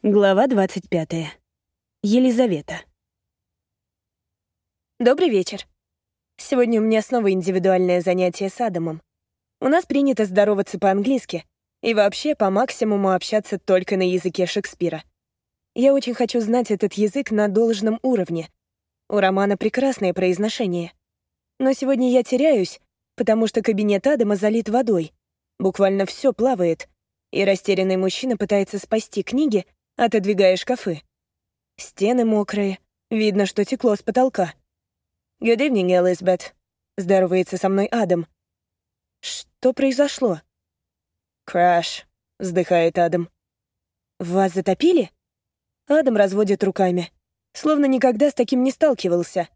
Глава 25. Елизавета. Добрый вечер. Сегодня у меня снова индивидуальное занятие с Адамом. У нас принято здороваться по-английски и вообще по максимуму общаться только на языке Шекспира. Я очень хочу знать этот язык на должном уровне. У Романа прекрасное произношение. Но сегодня я теряюсь, потому что кабинет Адама залит водой. Буквально все плавает, и растерянный мужчина пытается спасти книги, отодвигая шкафы. Стены мокрые, видно, что текло с потолка. «Good evening, Elizabeth», — здоровается со мной Адам. «Что произошло?» «Краш», — вздыхает Адам. «Вас затопили?» Адам разводит руками, словно никогда с таким не сталкивался.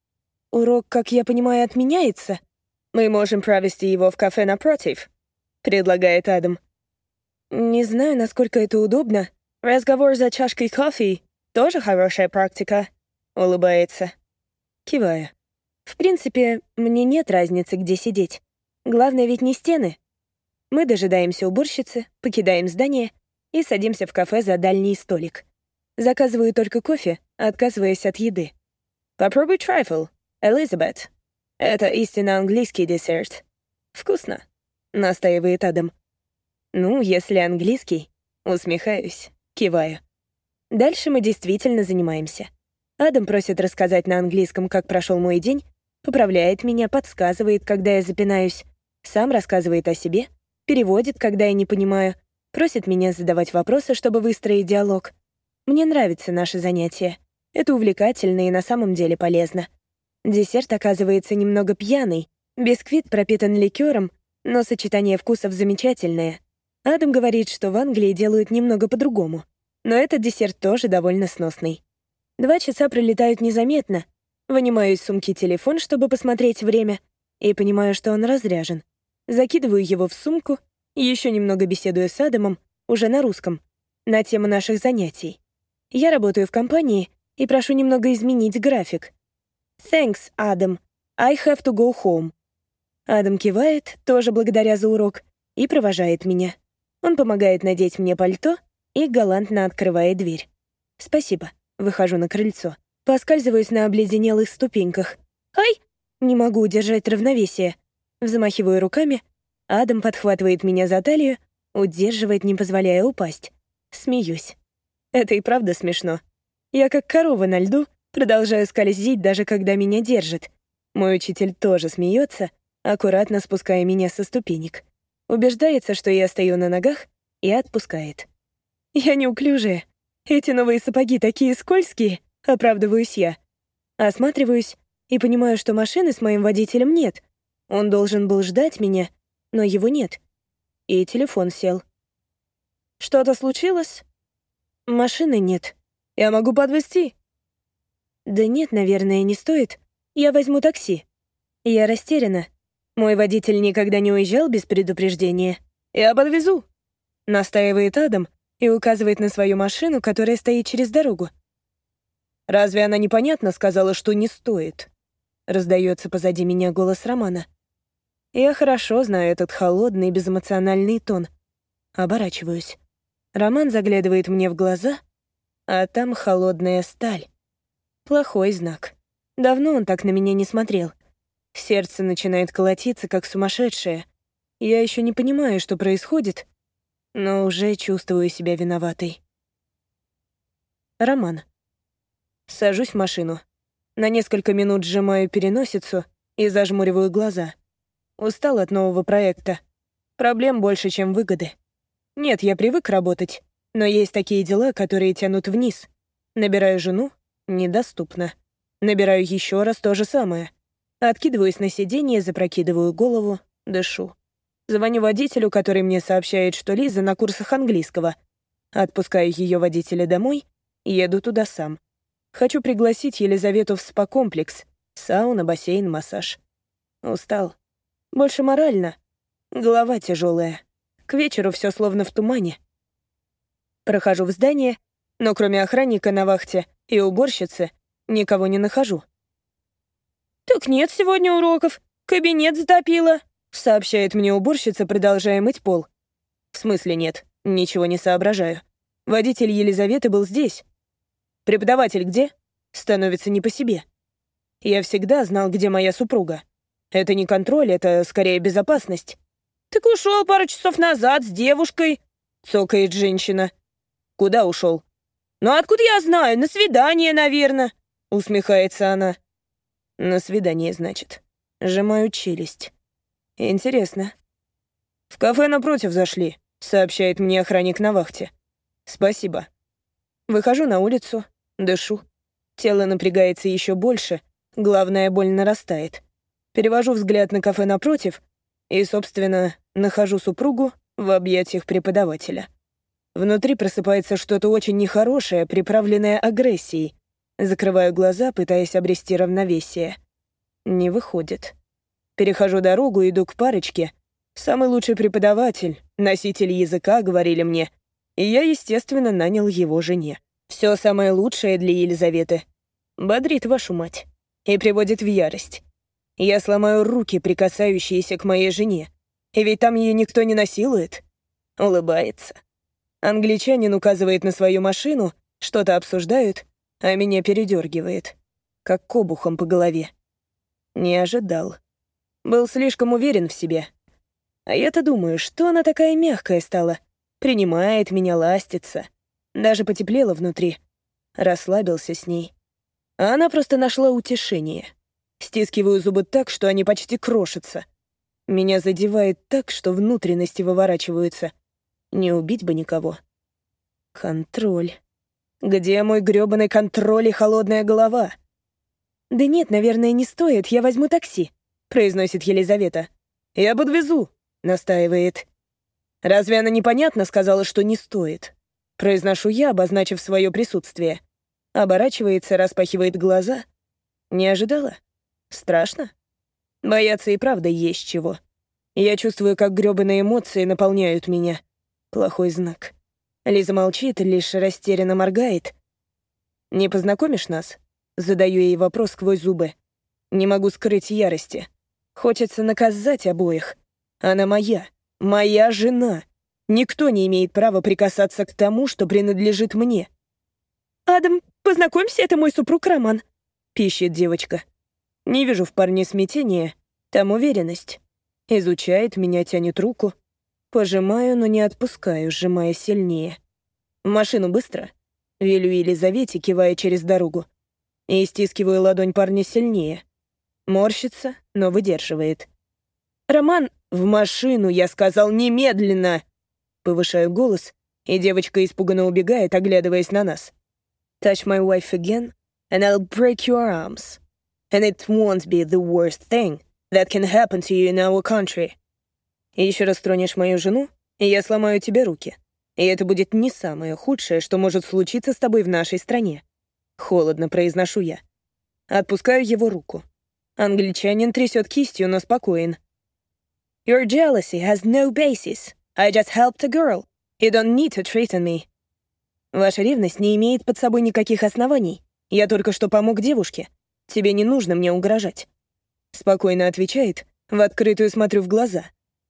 «Урок, как я понимаю, отменяется?» «Мы можем провести его в кафе напротив», — предлагает Адам. «Не знаю, насколько это удобно. Разговор за чашкой кофе — тоже хорошая практика», — улыбается. Киваю. В принципе, мне нет разницы, где сидеть. Главное ведь не стены. Мы дожидаемся уборщицы, покидаем здание и садимся в кафе за дальний столик. Заказываю только кофе, отказываясь от еды. «Попробуй трайфл, Элизабет. Это истинно английский десерт. Вкусно», — настаивает Адам. «Ну, если английский», — усмехаюсь. Киваю. Дальше мы действительно занимаемся. Адам просит рассказать на английском, как прошел мой день, поправляет меня, подсказывает, когда я запинаюсь, сам рассказывает о себе, переводит, когда я не понимаю, просит меня задавать вопросы, чтобы выстроить диалог. Мне нравится наше занятие. Это увлекательно и на самом деле полезно. Десерт оказывается немного пьяный, бисквит пропитан ликером, но сочетание вкусов замечательное. Адам говорит, что в Англии делают немного по-другому. Но этот десерт тоже довольно сносный. 2 часа пролетают незаметно. Вынимаю из сумки телефон, чтобы посмотреть время, и понимаю, что он разряжен. Закидываю его в сумку, еще немного беседую с Адамом, уже на русском, на тему наших занятий. Я работаю в компании и прошу немного изменить график. «Thanks, Адам. I have to go home». Адам кивает, тоже благодаря за урок, и провожает меня. Он помогает надеть мне пальто и галантно открывает дверь. «Спасибо». Выхожу на крыльцо. Поскальзываюсь на обледенелых ступеньках. «Ай!» Не могу удержать равновесие. Взмахиваю руками. Адам подхватывает меня за талию, удерживает, не позволяя упасть. Смеюсь. Это и правда смешно. Я как корова на льду, продолжаю скользить, даже когда меня держит. Мой учитель тоже смеется, аккуратно спуская меня со ступенек. Убеждается, что я стою на ногах, и отпускает. Я неуклюжая. Эти новые сапоги такие скользкие, оправдываюсь я. Осматриваюсь и понимаю, что машины с моим водителем нет. Он должен был ждать меня, но его нет. И телефон сел. «Что-то случилось?» «Машины нет. Я могу подвезти?» «Да нет, наверное, не стоит. Я возьму такси». Я растеряна. Мой водитель никогда не уезжал без предупреждения. «Я подвезу», — настаивает Адам и указывает на свою машину, которая стоит через дорогу. «Разве она непонятно сказала, что не стоит?» Раздается позади меня голос Романа. Я хорошо знаю этот холодный, безэмоциональный тон. Оборачиваюсь. Роман заглядывает мне в глаза, а там холодная сталь. Плохой знак. Давно он так на меня не смотрел. Сердце начинает колотиться, как сумасшедшее. Я еще не понимаю, что происходит, но уже чувствую себя виноватой. Роман. Сажусь в машину. На несколько минут сжимаю переносицу и зажмуриваю глаза. Устал от нового проекта. Проблем больше, чем выгоды. Нет, я привык работать, но есть такие дела, которые тянут вниз. Набираю жену — недоступно. Набираю еще раз — то же самое. Откидываюсь на сиденье, запрокидываю голову, дышу. Звоню водителю, который мне сообщает, что Лиза на курсах английского. Отпускаю ее водителя домой, еду туда сам. Хочу пригласить Елизавету в спа-комплекс. Сауна, бассейн, массаж. Устал. Больше морально. Голова тяжелая. К вечеру все словно в тумане. Прохожу в здание, но кроме охранника на вахте и уборщицы никого не нахожу. «Так нет сегодня уроков. Кабинет затопило», — сообщает мне уборщица, продолжая мыть пол. «В смысле нет? Ничего не соображаю. Водитель Елизаветы был здесь. Преподаватель где? Становится не по себе. Я всегда знал, где моя супруга. Это не контроль, это скорее безопасность. «Так ушел пару часов назад с девушкой», — цокает женщина. «Куда ушел?» «Ну откуда я знаю? На свидание, наверное», — усмехается она. «На свидание, значит». Сжимаю челюсть. Интересно. «В кафе напротив зашли», — сообщает мне охранник на вахте. «Спасибо». Выхожу на улицу, дышу. Тело напрягается еще больше, главная боль нарастает. Перевожу взгляд на кафе напротив и, собственно, нахожу супругу в объятиях преподавателя. Внутри просыпается что-то очень нехорошее, приправленное агрессией. Закрываю глаза, пытаясь обрести равновесие. Не выходит. Перехожу дорогу, иду к парочке. Самый лучший преподаватель, носитель языка, говорили мне. И я, естественно, нанял его жене. Все самое лучшее для Елизаветы. Бодрит вашу мать. И приводит в ярость. Я сломаю руки, прикасающиеся к моей жене. И ведь там ее никто не насилует. Улыбается. Англичанин указывает на свою машину, что-то обсуждают, а меня передергивает. Как обухом по голове. Не ожидал. Был слишком уверен в себе. А я-то думаю, что она такая мягкая стала. Принимает меня, ластится. Даже потеплело внутри. Расслабился с ней. А она просто нашла утешение. Стискиваю зубы так, что они почти крошатся. Меня задевает так, что внутренности выворачиваются. Не убить бы никого. Контроль. Где мой грёбаный контроль и холодная голова? «Да нет, наверное, не стоит, я возьму такси», — произносит Елизавета. «Я подвезу», — настаивает. «Разве она непонятно сказала, что не стоит?» Произношу я, обозначив свое присутствие. Оборачивается, распахивает глаза. Не ожидала? Страшно? Бояться и правда есть чего. Я чувствую, как грёбаные эмоции наполняют меня. Плохой знак. Лиза молчит, лишь растерянно моргает. «Не познакомишь нас?» Задаю ей вопрос сквозь зубы. Не могу скрыть ярости. Хочется наказать обоих. Она моя жена. Никто не имеет права прикасаться к тому, что принадлежит мне. «Адам, познакомься, это мой супруг Роман», — пищит девочка. Не вижу в парне смятения, там уверенность. Изучает меня, тянет руку. Пожимаю, но не отпускаю, сжимая сильнее. «В машину быстро», — велю Елизавете, кивая через дорогу. И стискиваю ладонь парня сильнее. Морщится, но выдерживает. «Роман, в машину, я сказал, немедленно!» Повышаю голос, и девочка испуганно убегает, оглядываясь на нас. «Touch my wife again, and I'll break your arms. And it won't be the worst thing that can happen to you in our country. И еще раз тронешь мою жену, и я сломаю тебе руки. И это будет не самое худшее, что может случиться с тобой в нашей стране». Холодно произношу я. Отпускаю его руку. Англичанин трясет кистью, но спокоен. «Your jealousy has no basis. I just helped a girl. You don't need to threaten me». Ваша ревность не имеет под собой никаких оснований. Я только что помог девушке. Тебе не нужно мне угрожать. Спокойно отвечает, в открытую смотрю в глаза.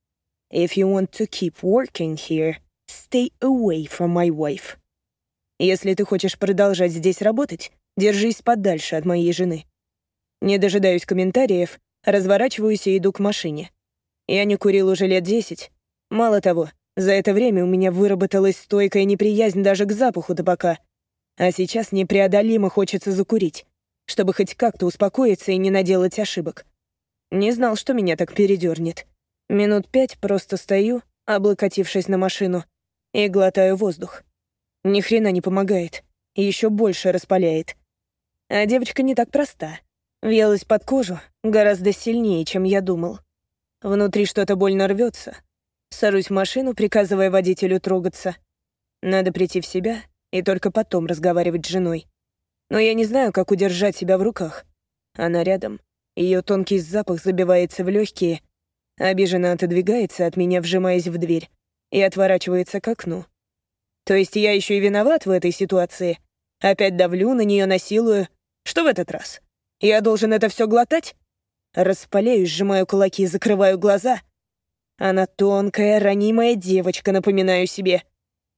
If you want to keep working here, stay away from my wife. Если ты хочешь продолжать здесь работать, держись подальше от моей жены. Не дожидаюсь комментариев, разворачиваюсь и иду к машине. Я не курил уже лет 10. Мало того, за это время у меня выработалась стойкая неприязнь даже к запаху табака. А сейчас непреодолимо хочется закурить, чтобы хоть как-то успокоиться и не наделать ошибок. Не знал, что меня так передернет. Минут 5 просто стою, облокотившись на машину, и глотаю воздух. Ни хрена не помогает, еще больше распаляет. А девочка не так проста. Въелась под кожу гораздо сильнее, чем я думал. Внутри что-то больно рвется. Сажусь в машину, приказывая водителю трогаться. Надо прийти в себя и только потом разговаривать с женой. Но я не знаю, как удержать себя в руках. Она рядом. Ее тонкий запах забивается в легкие. Обиженно отодвигается от меня, вжимаясь в дверь, и отворачивается к окну. То есть я еще и виноват в этой ситуации? Опять давлю на нее, насилую. Что в этот раз? Я должен это все глотать? Распаляюсь, сжимаю кулаки, закрываю глаза. Она тонкая, ранимая девочка, напоминаю себе.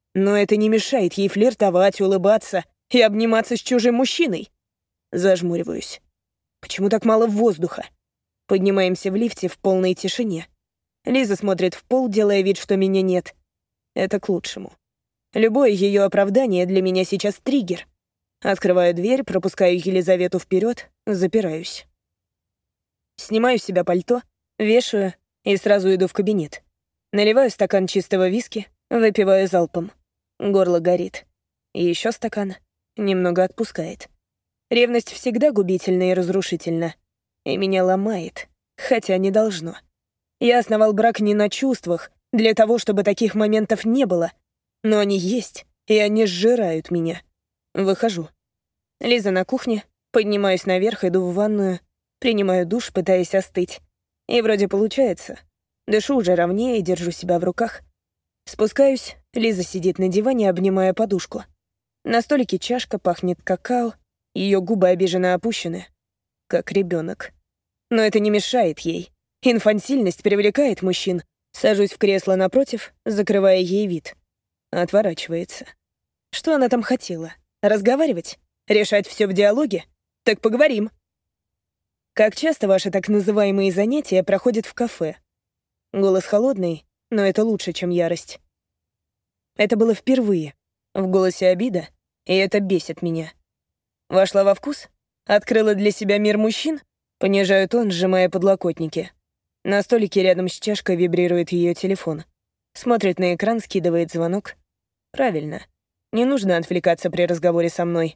Но это не мешает ей флиртовать, улыбаться и обниматься с чужим мужчиной. Зажмуриваюсь. Почему так мало воздуха? Поднимаемся в лифте в полной тишине. Лиза смотрит в пол, делая вид, что меня нет. Это к лучшему. Любое ее оправдание для меня сейчас триггер. Открываю дверь, пропускаю Елизавету вперед, запираюсь. Снимаю с себя пальто, вешаю и сразу иду в кабинет. Наливаю стакан чистого виски, выпиваю залпом. Горло горит. И еще стакан. Немного отпускает. Ревность всегда губительна и разрушительна. И меня ломает, хотя не должно. Я основал брак не на чувствах, для того, чтобы таких моментов не было. Но они есть, и они сжирают меня. Выхожу. Лиза на кухне, поднимаюсь наверх, иду в ванную, принимаю душ, пытаясь остыть. И вроде получается. Дышу уже ровнее и держу себя в руках. Спускаюсь, Лиза сидит на диване, обнимая подушку. На столике чашка, пахнет какао, ее губы обиженно опущены, как ребенок. Но это не мешает ей. Инфантильность привлекает мужчин. Сажусь в кресло напротив, закрывая ей вид. Отворачивается. Что она там хотела? Разговаривать? Решать все в диалоге? Так поговорим. Как часто ваши так называемые занятия проходят в кафе? Голос холодный, но это лучше, чем ярость. Это было впервые. В голосе обида, и это бесит меня. Вошла во вкус? Открыла для себя мир мужчин? Понижаю тон, сжимая подлокотники. На столике рядом с чашкой вибрирует ее телефон. Смотрит на экран, скидывает звонок. Правильно. Не нужно отвлекаться при разговоре со мной.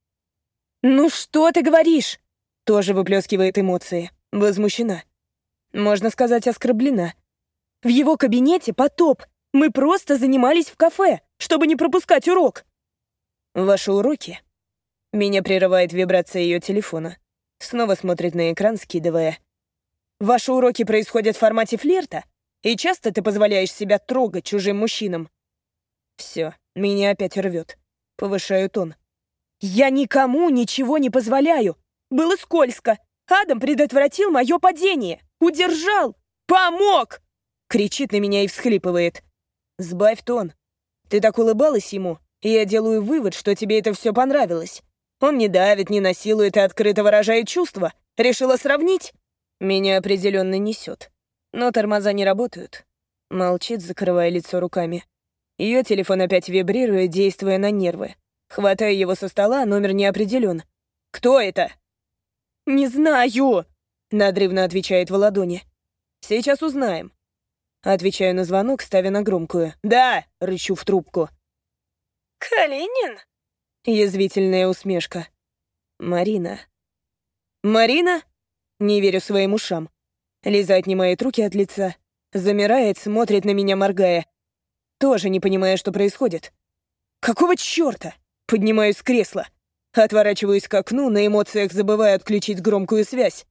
«Ну что ты говоришь?» Тоже выплескивает эмоции. Возмущена. Можно сказать, оскорблена. В его кабинете потоп. Мы просто занимались в кафе, чтобы не пропускать урок. Ваши уроки? Меня прерывает вибрация ее телефона. Снова смотрит на экран, скидывая. Ваши уроки происходят в формате флирта? И часто ты позволяешь себя трогать чужим мужчинам? Все, меня опять рвет. Повышаю тон. Я никому ничего не позволяю. Было скользко. Адам предотвратил мое падение. Удержал. Помог! Кричит на меня и всхлипывает. Сбавь тон. Ты так улыбалась ему, и я делаю вывод, что тебе это все понравилось. Он не давит, не насилует и открыто выражает чувства. Решила сравнить? Меня определенно несет. Но тормоза не работают. Молчит, закрывая лицо руками. Ее телефон опять вибрирует, действуя на нервы. Хватаю его со стола, номер не определен. «Кто это?» «Не знаю!» — надрывно отвечает в ладони. «Сейчас узнаем». Отвечаю на звонок, ставя на громкую. «Да!» — рычу в трубку. «Калинин?» — язвительная усмешка. «Марина». «Марина?» Не верю своим ушам. Лиза отнимает руки от лица, замирает, смотрит на меня, моргая. Тоже не понимая, что происходит. «Какого чёрта?» Поднимаюсь с кресла. Отворачиваюсь к окну, на эмоциях забывая отключить громкую связь.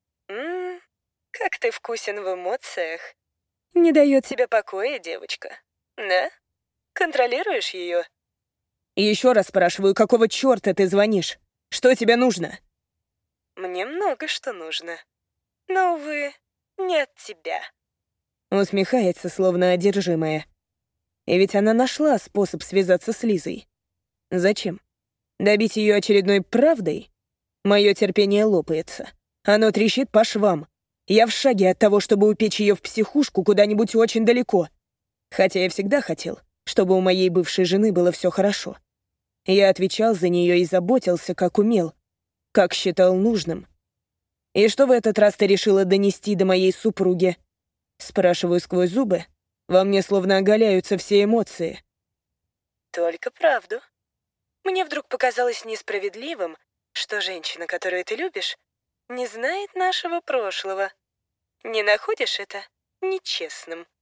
Как ты вкусен в эмоциях. Не дает тебе покоя, девочка. Да? Контролируешь ее? Еще раз спрашиваю, какого черта ты звонишь? Что тебе нужно? Мне много что нужно. Но, увы, не от тебя. Усмехается, словно одержимая. И ведь она нашла способ связаться с Лизой. Зачем? Добить ее очередной правдой? Мое терпение лопается. Оно трещит по швам. Я в шаге от того, чтобы упечь ее в психушку куда-нибудь очень далеко. Хотя я всегда хотел, чтобы у моей бывшей жены было все хорошо. Я отвечал за нее и заботился, как умел, как считал нужным. И что в этот раз ты решила донести до моей супруги? Спрашиваю сквозь зубы. Во мне словно оголяются все эмоции. Только правду. Мне вдруг показалось несправедливым, что женщина, которую ты любишь, не знает нашего прошлого. Не находишь это нечестным?